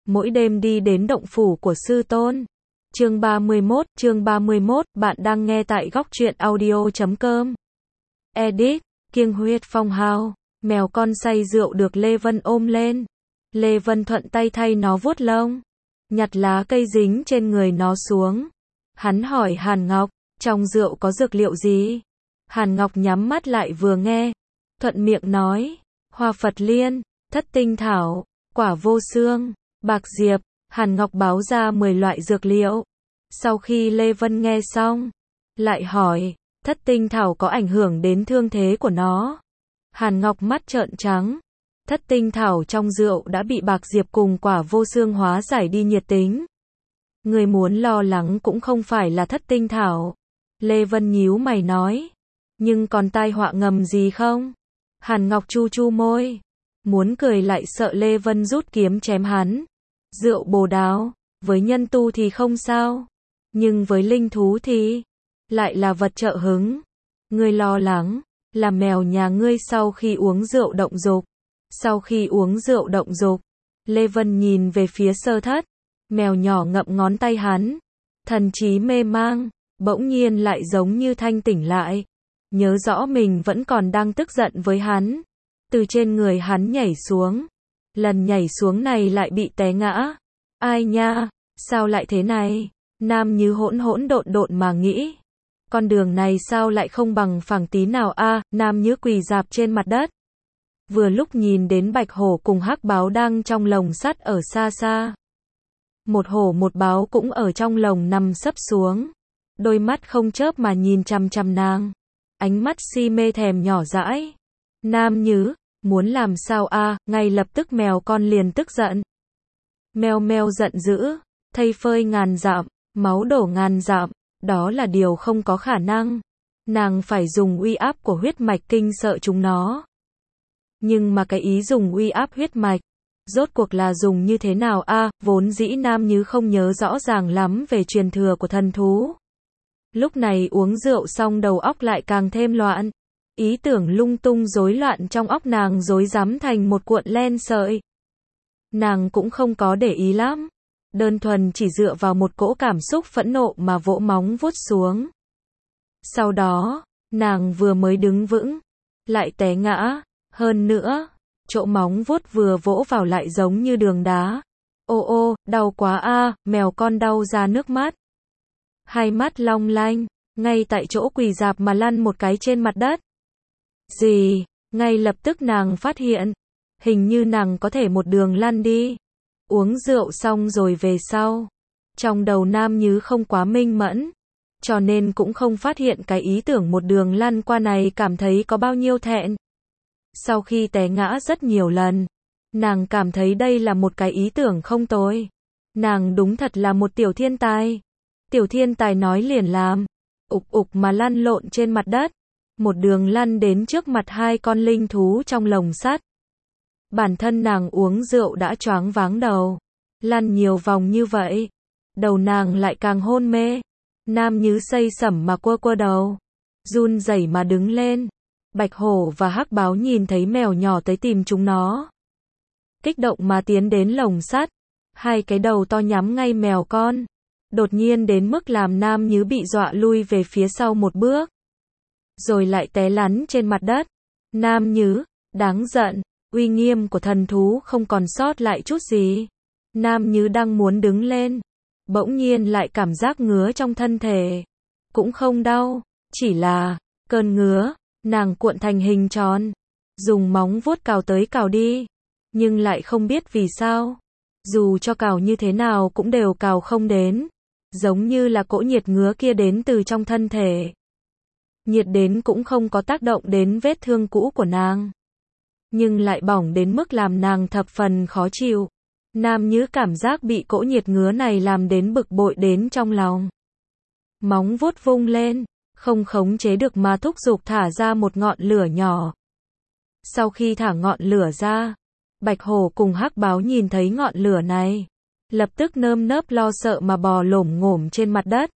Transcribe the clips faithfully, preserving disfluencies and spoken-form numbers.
mỗi đêm đi đến động phủ của sư tôn. Chương ba mươi mốt, chương ba mươi mốt, bạn đang nghe tại góc truyện audio chấm com. Edit, Kiêng Huyết Phong Hào, mèo con say rượu được Lê Vân ôm lên. Lê Vân thuận tay thay nó vuốt lông, nhặt lá cây dính trên người nó xuống. Hắn hỏi Hàn Ngọc, trong rượu có dược liệu gì? Hàn Ngọc nhắm mắt lại vừa nghe, thuận miệng nói, hoa Phật liên, thất tinh thảo, quả vô xương, bạc diệp. Hàn Ngọc báo ra mười loại dược liệu. Sau khi Lê Vân nghe xong, lại hỏi, thất tinh thảo có ảnh hưởng đến thương thế của nó? Hàn Ngọc mắt trợn trắng. Thất tinh thảo trong rượu đã bị bạc diệp cùng quả vô xương hóa giải đi nhiệt tính. Người muốn lo lắng cũng không phải là thất tinh thảo. Lê Vân nhíu mày nói, nhưng còn tai họa ngầm gì không? Hàn Ngọc chu chu môi, muốn cười lại sợ Lê Vân rút kiếm chém hắn. Rượu bồ đào, với nhân tu thì không sao, nhưng với linh thú thì lại là vật trợ hứng. Ngươi lo lắng là mèo nhà ngươi sau khi uống rượu động dục. Sau khi uống rượu động dục, Lê Vân nhìn về phía Sơ Thất, mèo nhỏ ngậm ngón tay hắn, thần trí mê mang, bỗng nhiên lại giống như thanh tỉnh lại, nhớ rõ mình vẫn còn đang tức giận với hắn, từ trên người hắn nhảy xuống. Lần nhảy xuống này lại bị té ngã. Ai nha, sao lại thế này? Nam Như hỗn hỗn độn độn mà nghĩ. Con đường này sao lại không bằng phẳng tí nào a? À, Nam Như quỳ rạp trên mặt đất. Vừa lúc nhìn đến Bạch Hổ cùng Hắc Báo đang trong lồng sắt ở xa xa. Một hổ một báo cũng ở trong lồng nằm sấp xuống. Đôi mắt không chớp mà nhìn chằm chằm nàng. Ánh mắt si mê thèm nhỏ dãi. Nam Như, muốn làm sao a? À, ngay lập tức mèo con liền tức giận. Mèo mèo giận dữ, thây phơi ngàn dặm, máu đổ ngàn dặm, đó là điều không có khả năng. Nàng phải dùng uy áp của huyết mạch kinh sợ chúng nó. Nhưng mà cái ý dùng uy áp huyết mạch, rốt cuộc là dùng như thế nào a? À, vốn dĩ Nam Như không nhớ rõ ràng lắm về truyền thừa của thần thú. Lúc này uống rượu xong đầu óc lại càng thêm loạn. Ý tưởng lung tung rối loạn trong óc nàng rối rắm thành một cuộn len sợi. Nàng cũng không có để ý lắm, đơn thuần chỉ dựa vào một cỗ cảm xúc phẫn nộ mà vỗ móng vuốt xuống. Sau đó, nàng vừa mới đứng vững, lại té ngã, hơn nữa, chỗ móng vuốt vừa vỗ vào lại giống như đường đá. Ô ô, đau quá a, à, mèo con đau ra nước mắt. Hai mắt long lanh, ngay tại chỗ quỳ rạp mà lăn một cái trên mặt đất. Gì? Ngay lập tức nàng phát hiện, hình như nàng có thể một đường lăn đi. Uống rượu xong rồi về sau, trong đầu Nam Như không quá minh mẫn, cho nên cũng không phát hiện cái ý tưởng một đường lăn qua này cảm thấy có bao nhiêu thẹn. Sau khi té ngã rất nhiều lần, nàng cảm thấy đây là một cái ý tưởng không tồi. Nàng đúng thật là một tiểu thiên tài. Tiểu thiên tài nói liền làm, ục ục mà lăn lộn trên mặt đất. Một đường lăn đến trước mặt hai con linh thú trong lồng sắt. Bản thân nàng uống rượu đã choáng váng đầu. Lăn nhiều vòng như vậy, đầu nàng lại càng hôn mê. Nam Như say sẩm mà quơ quơ đầu, run rẩy mà đứng lên. Bạch Hổ và Hắc Báo nhìn thấy mèo nhỏ tới tìm chúng nó, kích động mà tiến đến lồng sắt. Hai cái đầu to nhắm ngay mèo con, đột nhiên đến mức làm Nam Như bị dọa lui về phía sau một bước, rồi lại té lăn trên mặt đất. Nam Như, đáng giận, uy nghiêm của thần thú không còn sót lại chút gì. Nam Như đang muốn đứng lên, bỗng nhiên lại cảm giác ngứa trong thân thể. Cũng không đau, chỉ là cơn ngứa. Nàng cuộn thành hình tròn, dùng móng vuốt cào tới cào đi, nhưng lại không biết vì sao, dù cho cào như thế nào cũng đều cào không đến, giống như là cỗ nhiệt ngứa kia đến từ trong thân thể. Nhiệt đến cũng không có tác động đến vết thương cũ của nàng, nhưng lại bỏng đến mức làm nàng thập phần khó chịu. Nam Như cảm giác bị cỗ nhiệt ngứa này làm đến bực bội đến trong lòng. Móng vuốt vung lên, không khống chế được mà thúc giục thả ra một ngọn lửa nhỏ. Sau khi thả ngọn lửa ra, Bạch Hổ cùng Hắc Báo nhìn thấy ngọn lửa này, lập tức nơm nớp lo sợ mà bò lổm ngổm trên mặt đất.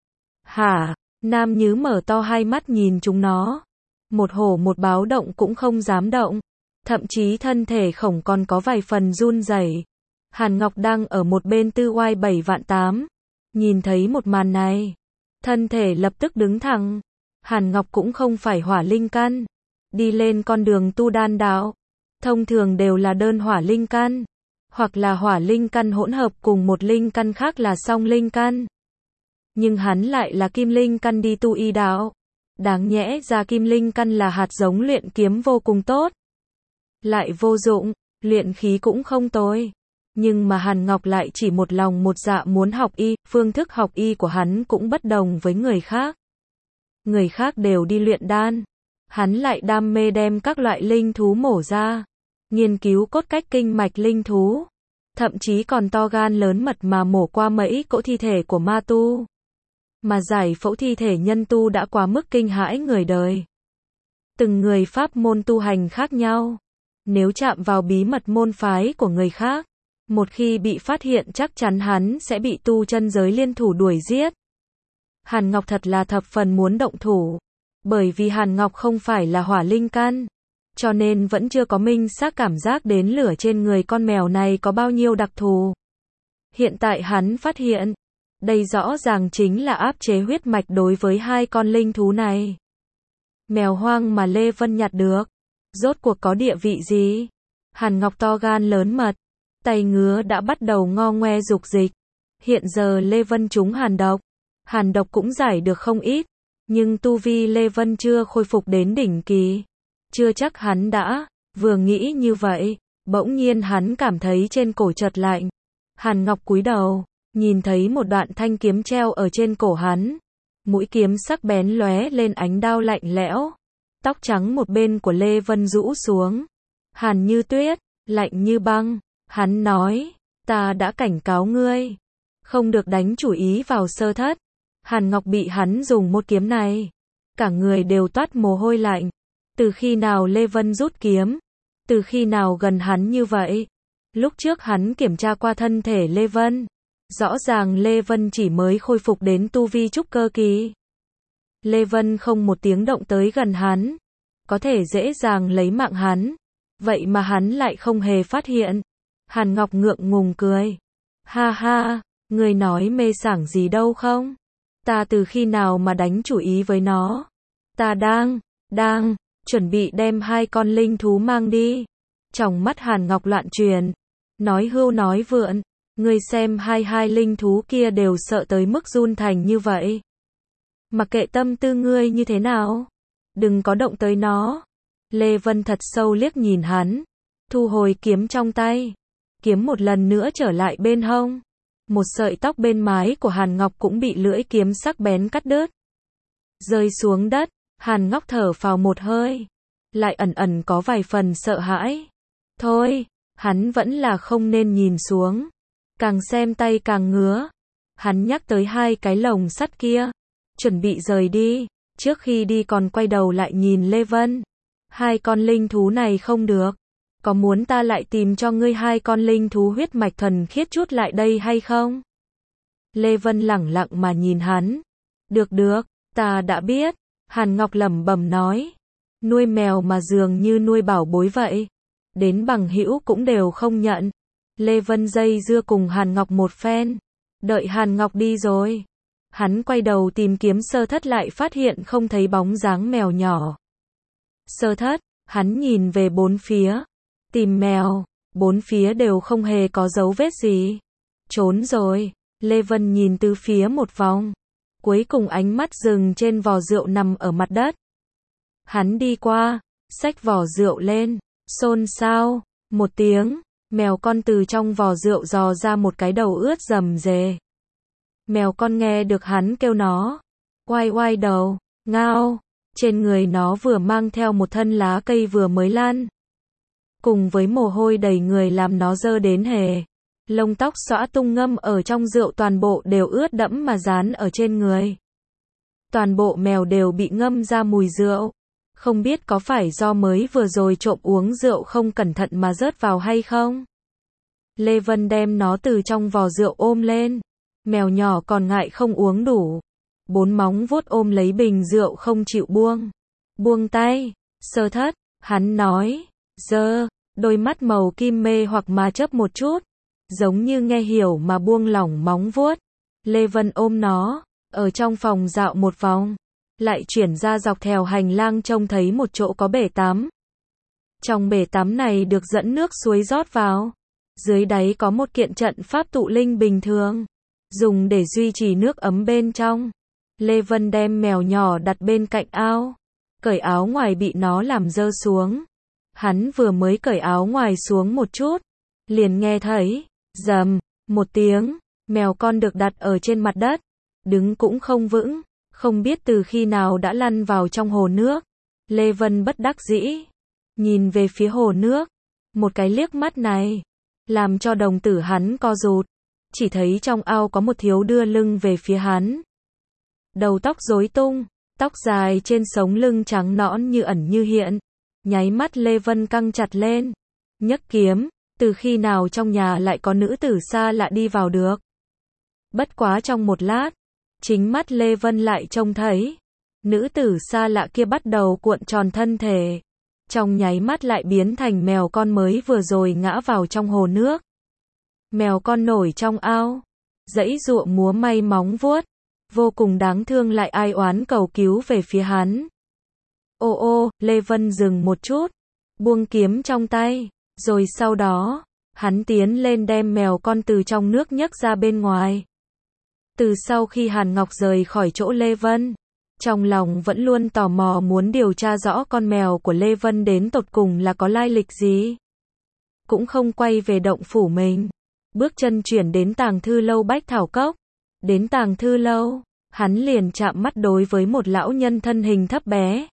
Hả? Nam Như mở to hai mắt nhìn chúng nó. Một hổ một báo động cũng không dám động, thậm chí thân thể khổng còn có vài phần run rẩy. Hàn Ngọc đang ở một bên tư oai bảy vạn tám. Nhìn thấy một màn này, thân thể lập tức đứng thẳng. Hàn Ngọc cũng không phải hỏa linh căn. Đi lên con đường tu đan đạo, thông thường đều là đơn hỏa linh căn, hoặc là hỏa linh căn hỗn hợp cùng một linh căn khác là song linh căn. Nhưng hắn lại là kim linh căn đi tu y đạo. Đáng nhẽ ra kim linh căn là hạt giống luyện kiếm vô cùng tốt. Lại vô dụng, luyện khí cũng không tồi. Nhưng mà Hàn Ngọc lại chỉ một lòng một dạ muốn học y, phương thức học y của hắn cũng bất đồng với người khác. Người khác đều đi luyện đan. Hắn lại đam mê đem các loại linh thú mổ ra, nghiên cứu cốt cách kinh mạch linh thú. Thậm chí còn to gan lớn mật mà mổ qua mấy cỗ thi thể của ma tu. Mà giải phẫu thi thể nhân tu đã quá mức kinh hãi người đời. Từng người pháp môn tu hành khác nhau. Nếu chạm vào bí mật môn phái của người khác, một khi bị phát hiện chắc chắn hắn sẽ bị tu chân giới liên thủ đuổi giết. Hàn Ngọc thật là thập phần muốn động thủ. Bởi vì Hàn Ngọc không phải là hỏa linh căn, cho nên vẫn chưa có minh xác cảm giác đến lửa trên người con mèo này có bao nhiêu đặc thù. Hiện tại hắn phát hiện, đây rõ ràng chính là áp chế huyết mạch đối với hai con linh thú này. Mèo hoang mà Lê Vân nhặt được, rốt cuộc có địa vị gì? Hàn Ngọc to gan lớn mật, tay ngứa đã bắt đầu ngo ngoe dục dịch. Hiện giờ Lê Vân trúng hàn độc, hàn độc cũng giải được không ít, nhưng tu vi Lê Vân chưa khôi phục đến đỉnh kỳ. Chưa chắc hắn đã, vừa nghĩ như vậy, bỗng nhiên hắn cảm thấy trên cổ chợt lạnh. Hàn Ngọc cúi đầu, nhìn thấy một đoạn thanh kiếm treo ở trên cổ hắn. Mũi kiếm sắc bén lóe lên ánh đao lạnh lẽo. Tóc trắng một bên của Lê Vân rũ xuống. Hàn như tuyết, lạnh như băng. Hắn nói, ta đã cảnh cáo ngươi, không được đánh chủ ý vào Sơ Thất. Hàn Ngọc bị hắn dùng một kiếm này, cả người đều toát mồ hôi lạnh. Từ khi nào Lê Vân rút kiếm? Từ khi nào gần hắn như vậy? Lúc trước hắn kiểm tra qua thân thể Lê Vân, rõ ràng Lê Vân chỉ mới khôi phục đến tu vi trúc cơ kỳ. Lê Vân không một tiếng động tới gần hắn, có thể dễ dàng lấy mạng hắn, vậy mà hắn lại không hề phát hiện. Hàn Ngọc ngượng ngùng cười. Ha ha, ngươi nói mê sảng gì đâu không? Ta từ khi nào mà đánh chủ ý với nó? Ta đang, đang, chuẩn bị đem hai con linh thú mang đi. Trong mắt Hàn Ngọc loạn truyền. Nói hưu nói vượn. Ngươi xem hai hai linh thú kia đều sợ tới mức run thành như vậy. Mặc kệ tâm tư ngươi như thế nào, đừng có động tới nó. Lê Vân thật sâu liếc nhìn hắn, thu hồi kiếm trong tay. Kiếm một lần nữa trở lại bên hông. Một sợi tóc bên mái của Hàn Ngọc cũng bị lưỡi kiếm sắc bén cắt đứt. Rơi xuống đất, Hàn Ngọc thở phào một hơi. Lại ẩn ẩn có vài phần sợ hãi. Thôi, hắn vẫn là không nên nhìn xuống. Càng xem tay càng ngứa. Hắn nhắc tới hai cái lồng sắt kia. Chuẩn bị rời đi. Trước khi đi còn quay đầu lại nhìn Lê Vân. Hai con linh thú này không được. Có muốn ta lại tìm cho ngươi hai con linh thú huyết mạch thuần khiết chút lại đây hay không? Lê Vân lẳng lặng mà nhìn hắn. Được được, ta đã biết. Hàn Ngọc lẩm bẩm nói. Nuôi mèo mà dường như nuôi bảo bối vậy. Đến bằng hữu cũng đều không nhận. Lê Vân dây dưa cùng Hàn Ngọc một phen. Đợi Hàn Ngọc đi rồi. Hắn quay đầu tìm kiếm Sơ Thất lại phát hiện không thấy bóng dáng mèo nhỏ. Sơ Thất, hắn nhìn về bốn phía. Tìm mèo, bốn phía đều không hề có dấu vết gì. Trốn rồi. Lê Vân nhìn từ phía một vòng. Cuối cùng ánh mắt dừng trên vò rượu nằm ở mặt đất. Hắn đi qua, xách vò rượu lên, xôn xao, một tiếng, mèo con từ trong vò rượu dò ra một cái đầu ướt rầm rề. Mèo con nghe được hắn kêu nó, oai oai đầu, ngao, trên người nó vừa mang theo một thân lá cây vừa mới lan. Cùng với mồ hôi đầy người làm nó dơ đến hề. Lông tóc xõa tung ngâm ở trong rượu toàn bộ đều ướt đẫm mà dán ở trên người. Toàn bộ mèo đều bị ngâm ra mùi rượu. Không biết có phải do mới vừa rồi trộm uống rượu không cẩn thận mà rớt vào hay không? Lê Vân đem nó từ trong vò rượu ôm lên. Mèo nhỏ còn ngại không uống đủ. Bốn móng vuốt ôm lấy bình rượu không chịu buông. Buông tay, Sơ Thất, hắn nói, dơ, đôi mắt màu kim mê hoặc mà chớp một chút. giống như nghe hiểu mà buông lỏng móng vuốt. Lê Vân ôm nó, ở trong phòng dạo một vòng, lại chuyển ra dọc theo hành lang trông thấy một chỗ có bể tắm. Trong bể tắm này được dẫn nước suối rót vào. Dưới đáy có một kiện trận pháp tụ linh bình thường, dùng để duy trì nước ấm bên trong. Lê Vân đem mèo nhỏ đặt bên cạnh ao, cởi áo ngoài bị nó làm rơi xuống. Hắn vừa mới cởi áo ngoài xuống một chút, liền nghe thấy, rầm, một tiếng, mèo con được đặt ở trên mặt đất, đứng cũng không vững, không biết từ khi nào đã lăn vào trong hồ nước. Lê Vân bất đắc dĩ, nhìn về phía hồ nước, một cái liếc mắt này, làm cho đồng tử hắn co rụt, chỉ thấy trong ao có một thiếu đưa lưng về phía hắn. Đầu tóc rối tung, tóc dài trên sống lưng trắng nõn như ẩn như hiện, nháy mắt Lê Vân căng chặt lên, nhấc kiếm, từ khi nào trong nhà lại có nữ tử xa lạ đi vào được. Bất quá trong một lát, chính mắt Lê Vân lại trông thấy, nữ tử xa lạ kia bắt đầu cuộn tròn thân thể, trong nháy mắt lại biến thành mèo con mới vừa rồi ngã vào trong hồ nước. Mèo con nổi trong ao, giãy giụa múa may móng vuốt, vô cùng đáng thương lại ai oán cầu cứu về phía hắn. Ô ô, Lê Vân dừng một chút, buông kiếm trong tay, rồi sau đó, hắn tiến lên đem mèo con từ trong nước nhấc ra bên ngoài. Từ sau khi Hàn Ngọc rời khỏi chỗ Lê Vân, trong lòng vẫn luôn tò mò muốn điều tra rõ con mèo của Lê Vân đến tột cùng là có lai lịch gì. Cũng không quay về động phủ mình, bước chân chuyển đến tàng thư lâu Bách Thảo Cốc. Đến tàng thư lâu, hắn liền chạm mắt đối với một lão nhân thân hình thấp bé.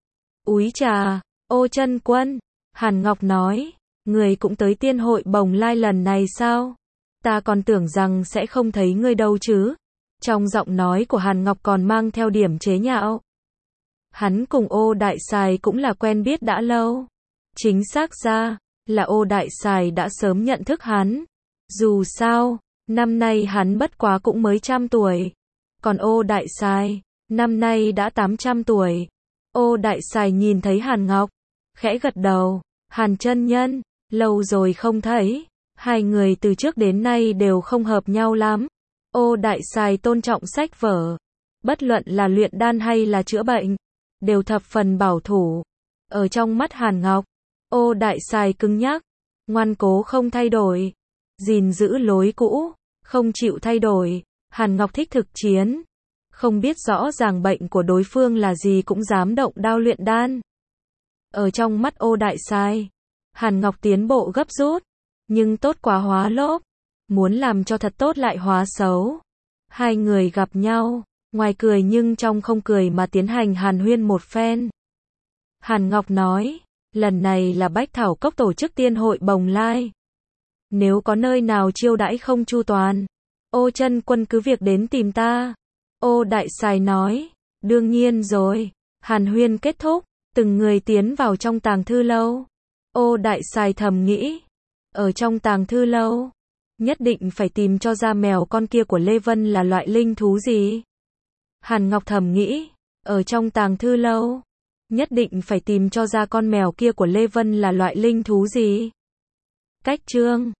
Úi trà, Ô Chân Quân, Hàn Ngọc nói, người cũng tới tiên hội Bồng Lai lần này sao? Ta còn tưởng rằng sẽ không thấy ngươi đâu chứ. Trong giọng nói của Hàn Ngọc còn mang theo điểm chế nhạo. Hắn cùng Ô Đại Sài cũng là quen biết đã lâu. Chính xác ra, là Ô Đại Sài đã sớm nhận thức hắn. Dù sao, năm nay hắn bất quá cũng mới trăm tuổi. Còn Ô Đại Sài, năm nay đã tám trăm tuổi. Ô Đại Sài nhìn thấy Hàn Ngọc, khẽ gật đầu. Hàn chân nhân, lâu rồi không thấy. Hai người từ trước đến nay đều không hợp nhau lắm. Ô Đại Sài tôn trọng sách vở. Bất luận là luyện đan hay là chữa bệnh, đều thập phần bảo thủ. Ở trong mắt Hàn Ngọc, Ô Đại Sài cứng nhắc, ngoan cố không thay đổi, gìn giữ lối cũ, không chịu thay đổi. Hàn Ngọc thích thực chiến, không biết rõ ràng bệnh của đối phương là gì cũng dám động đao luyện đan. Ở trong mắt Ô Đại Sài, Hàn Ngọc tiến bộ gấp rút, nhưng tốt quá hóa lốp, muốn làm cho thật tốt lại hóa xấu. Hai người gặp nhau, ngoài cười nhưng trong không cười mà tiến hành hàn huyên một phen. Hàn Ngọc nói, lần này là Bách Thảo Cốc tổ chức tiên hội Bồng Lai. Nếu có nơi nào chiêu đãi không chu toàn, Ô Chân Quân cứ việc đến tìm ta. Ô Đại Sài nói, đương nhiên rồi. Hàn huyên kết thúc, từng người tiến vào trong tàng thư lâu. Ô Đại Sài thầm nghĩ, ở trong tàng thư lâu, nhất định phải tìm cho ra mèo con kia của Lê Vân là loại linh thú gì. Hàn Ngọc thầm nghĩ, ở trong tàng thư lâu, nhất định phải tìm cho ra con mèo kia của Lê Vân là loại linh thú gì. Cách chương